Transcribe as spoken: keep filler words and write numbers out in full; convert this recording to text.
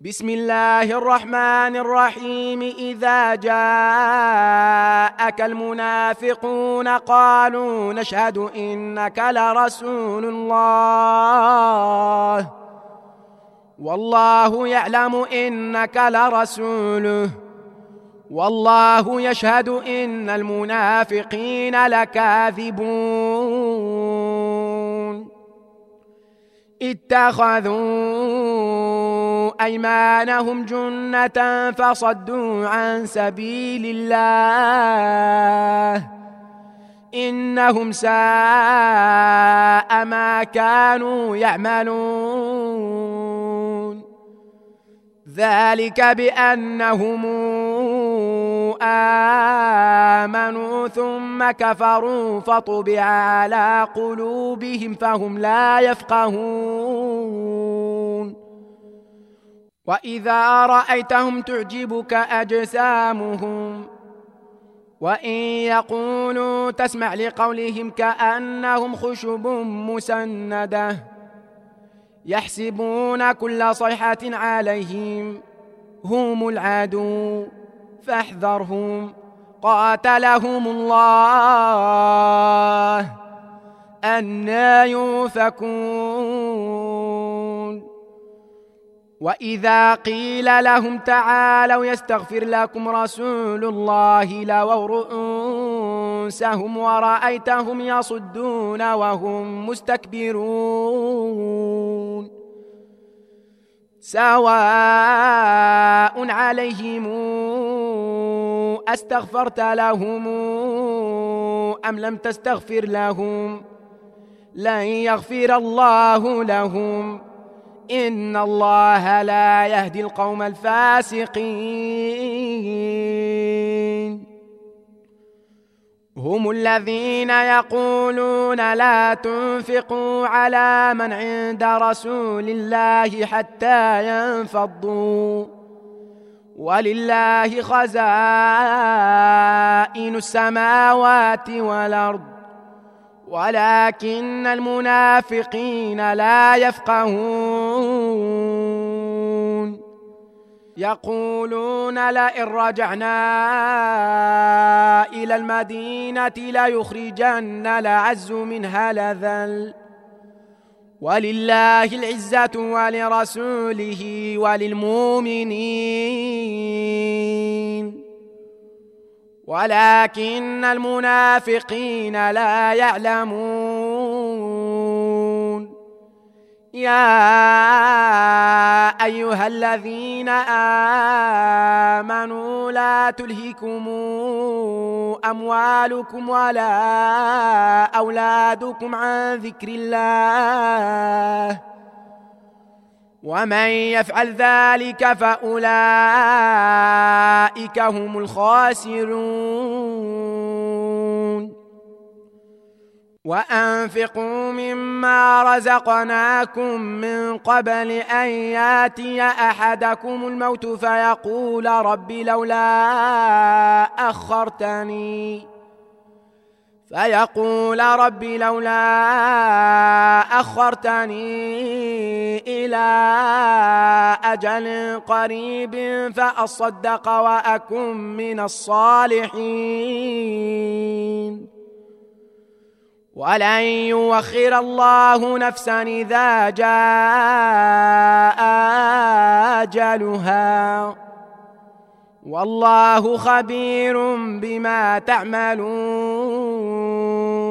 بسم الله الرحمن الرحيم. إذا جاءك المنافقون قالوا نشهد إنك لرسول الله والله يعلم إنك لرسوله والله يشهد إن المنافقين لكاذبون. اتخذوا أيمانهم جنة فصدوا عن سبيل الله إنهم ساء ما كانوا يعملون. ذلك بأنهم آمنوا ثم كفروا فطبع على قلوبهم فهم لا يفقهون. وإذا رأيتهم تعجبك أجسامهم وإن يقولوا تسمع لقولهم كأنهم خشب مسندة يحسبون كل صيحة عليهم هم العدو فاحذرهم قاتلهم الله أنى يؤفكون. وإذا قيل لهم تعالوا يستغفر لكم رسول الله لووا رؤوسهم ورأيتهم يصدون وهم مستكبرون. سواء عليهم أستغفرت لهم أم لم تستغفر لهم لن يغفر الله لهم إن الله لا يهدي القوم الفاسقين. هم الذين يقولون لا تنفقوا على من عند رسول الله حتى ينفضوا ولله خزائن السماوات والأرض ولكن المنافقين لا يفقهون. يقولون لئن رجعنا إلى المدينة ليخرجن الأعز منها الأذل ولله العزة ولرسوله وللمؤمنين ولكن المنافقين لا يعلمون. يا أيها الذين آمنوا لا تلهكم أموالكم ولا أولادكم عن ذكر الله ومن يفعل ذلك فأولئك هم الخاسرون. وأنفقوا مما رزقناكم من قبل أن ياتي أحدكم الموت فيقول رب لولا أخرتني فيقول رب لولا أخرتني إلى أجل قريب فأصدق وأكن من الصالحين ولن يؤخر الله نفسا إذا جاء أجلها والله خبير بما تعملون.